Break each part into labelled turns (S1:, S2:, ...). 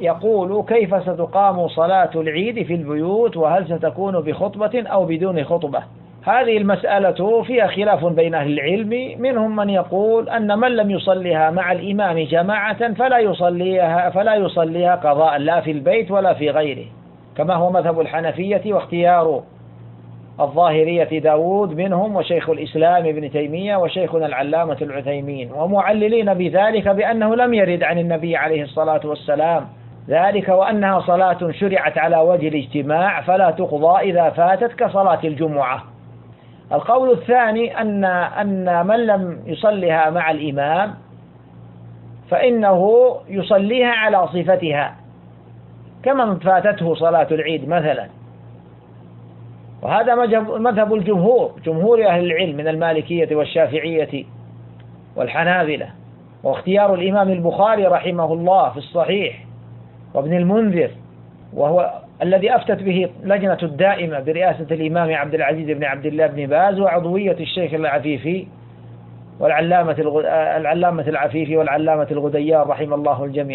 S1: يقول: كيف ستقام صلاة العيد في البيوت، وهل ستكون بخطبة أو بدون خطبة؟ هذه المسألة فيها خلاف بين أهل العلم، منهم من يقول أن من لم يصليها مع الإمام جماعة فلا يصليها قضاء، لا في البيت ولا في غيره، كما هو مذهب الحنفية واختيار الظاهرية داود منهم، وشيخ الإسلام ابن تيمية، وشيخنا العلامة العثيمين، ومعللين بذلك بأنه لم يرد عن النبي عليه الصلاة والسلام ذلك، وأنها صلاة شرعت على وجه الاجتماع فلا تقضى إذا فاتت كصلاة الجمعة. القول الثاني أن من لم يصلها مع الإمام فإنه يصليها على صفتها كمن فاتته صلاة العيد مثلا، وهذا مذهب جمهور أهل العلم من المالكية والشافعية والحنابلة، واختيار الإمام البخاري رحمه الله في الصحيح، وابن المنذر، وهو الذي أفتت به لجنة الدائمة برئاسة الإمام عبد العزيز بن عبد الله بن باز، وعضوية الشيخ العفيفي والعلامة العفيفي والعلامة الغديار رحم الله الجميع.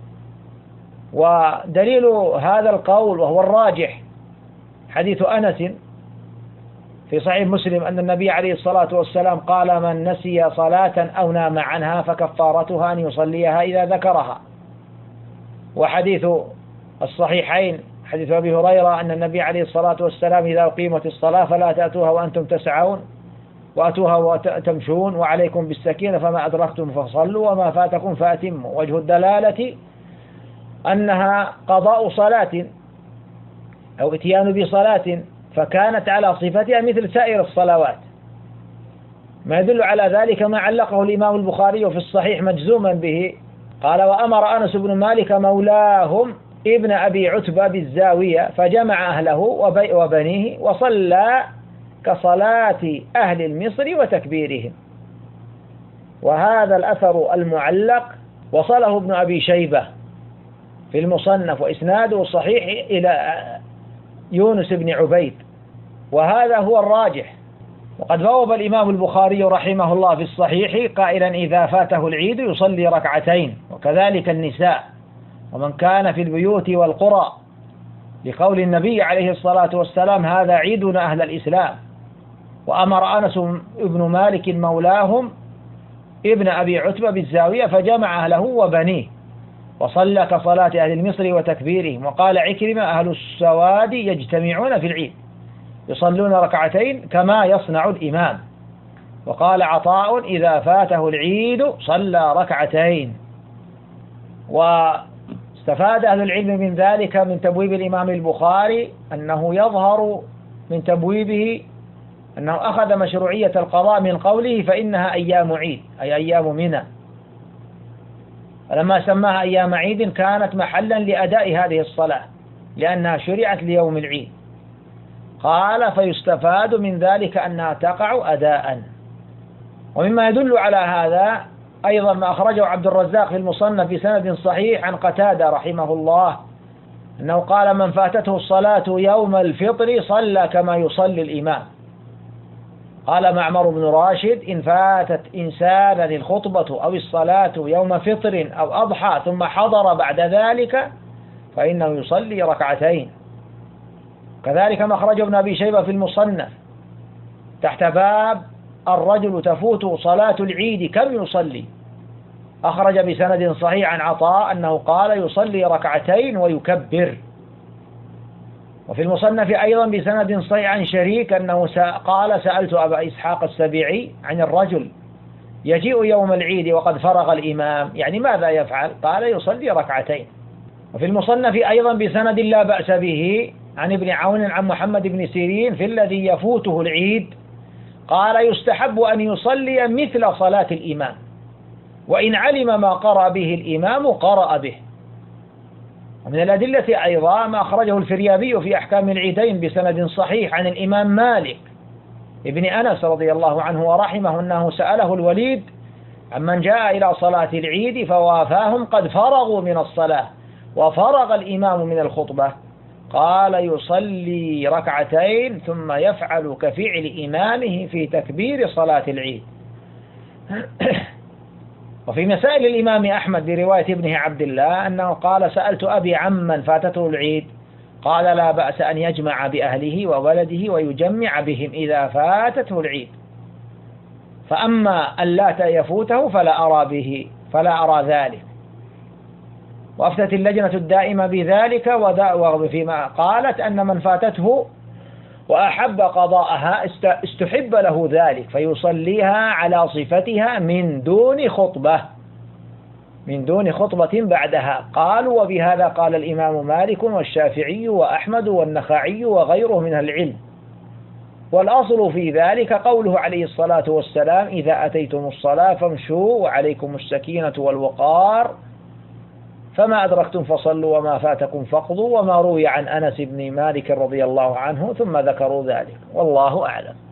S1: ودليل هذا القول وهو الراجح حديث أنس في صحيح مسلم أن النبي عليه الصلاة والسلام قال: من نسي صلاة أو نام عنها فكفارتها أن يصليها إذا ذكرها. وحديث الصحيحين حديث أبي هريرة أن النبي عليه الصلاة والسلام: إذا أقيمت الصلاة فلا تأتوها وأنتم تسعون، وأتوها وتمشون، وعليكم بالسكينة، فما أدركتم فصلوا وما فاتكم فأتموا. وجه الدلالة أنها قضاء صلاة أو إتيان بصلاة فكانت على صفتها مثل سائر الصلوات، ما يدل على ذلك ما علقه الإمام البخاري في الصحيح مجزوما به، قال: وأمر أنس بن مالك مولاهم ابن أبي عتبة بالزاوية فجمع أهله وبنيه وصلى كصلاة أهل المصر وتكبيرهم. وهذا الأثر المعلق وصله ابن أبي شيبة في المصنف، وإسناده صحيح إلى يونس بن عبيد، وهذا هو الراجح. وقد بوب الإمام البخاري رحمه الله في الصحيح قائلا: إذا فاته العيد يصلي ركعتين، وكذلك النساء ومن كان في البيوت والقرى، لقول النبي عليه الصلاة والسلام: هذا عيدنا أهل الإسلام. وأمر أنس بن مالك مولاهم ابن أبي عتبة بالزاوية فجمع أهله وبنيه وصلى كصلاة أهل مصر وتكبيرهم. وقال عكرمة: أهل السواد يجتمعون في العيد يصلون ركعتين كما يصنع الإمام. وقال عطاء: إذا فاته العيد صلى ركعتين. واستفاد أهل العلم من ذلك من تبويب الإمام البخاري أنه يظهر من تبويبه أنه أخذ مشروعية القضاء من قوله: فإنها أيام عيد، أي أيام منى، فلما سماها أيام عيد كانت محلا لأداء هذه الصلاة لأنها شرعت ليوم العيد. قال: فيستفاد من ذلك أنها تقع أداء. ومما يدل على هذا أيضا ما أخرجه عبد الرزاق في المصنف بسند صحيح عن قتادة رحمه الله أنه قال: من فاتته الصلاة يوم الفطر صلى كما يصلي الإمام. قال معمر بن راشد: إن فاتت إنسانا الخطبة أو الصلاة يوم فطر أو أضحى ثم حضر بعد ذلك فإنه يصلي ركعتين. كذلك ما أخرجه ابن أبي شيبة في المصنف تحت باب الرجل تفوت صلاة العيد كم يصلي، أخرج بسند صحيح عن عطاء أنه قال: يصلي ركعتين ويكبر. وفي المصنف أيضا بسند صحيح عن شريك أنه قال: سألت أبا إسحاق السبيعي عن الرجل يجيء يوم العيد وقد فرغ الإمام، يعني ماذا يفعل؟ قال: يصلي ركعتين. وفي المصنف أيضا بسند لا بأس به عن ابن عون عن محمد بن سيرين في الذي يفوته العيد قال: يستحب أن يصلي مثل صلاة الإمام، وإن علم ما قرأ به الإمام قرأ به. ومن الأدلة أيضا ما أخرجه الفريابي في أحكام العيدين بسند صحيح عن الإمام مالك ابن أنس رضي الله عنه ورحمه أنه سأله الوليد عمن جاء إلى صلاة العيد فوافاهم قد فرغوا من الصلاة وفرغ الإمام من الخطبة، قال: يصلي ركعتين ثم يفعل كفعل إمامه في تكبير صلاة العيد. وفي مسائل الإمام أحمد برواية ابنه عبد الله أنه قال: سألت أبي عمن فاتته العيد، قال: لا بأس أن يجمع بأهله وولده ويجمع بهم إذا فاتته العيد، فأما أن لا يفوته فلا أرى ذلك. وأفتت اللجنة الدائمة بذلك فيما قالت أن من فاتته وأحب قضاءها استحب له ذلك فيصليها على صفتها من دون خطبة بعدها. قالوا: وبهذا قال الإمام مالك والشافعي وأحمد والنخعي وغيره من العلم. والأصل في ذلك قوله عليه الصلاة والسلام: إذا أتيتم الصلاة فامشوا وعليكم السكينة والوقار، فما أدركتم فصلوا وما فاتكم فاقضوا، وما روي عن أنس بن مالك رضي الله عنه، ثم ذكروا ذلك، والله أعلم.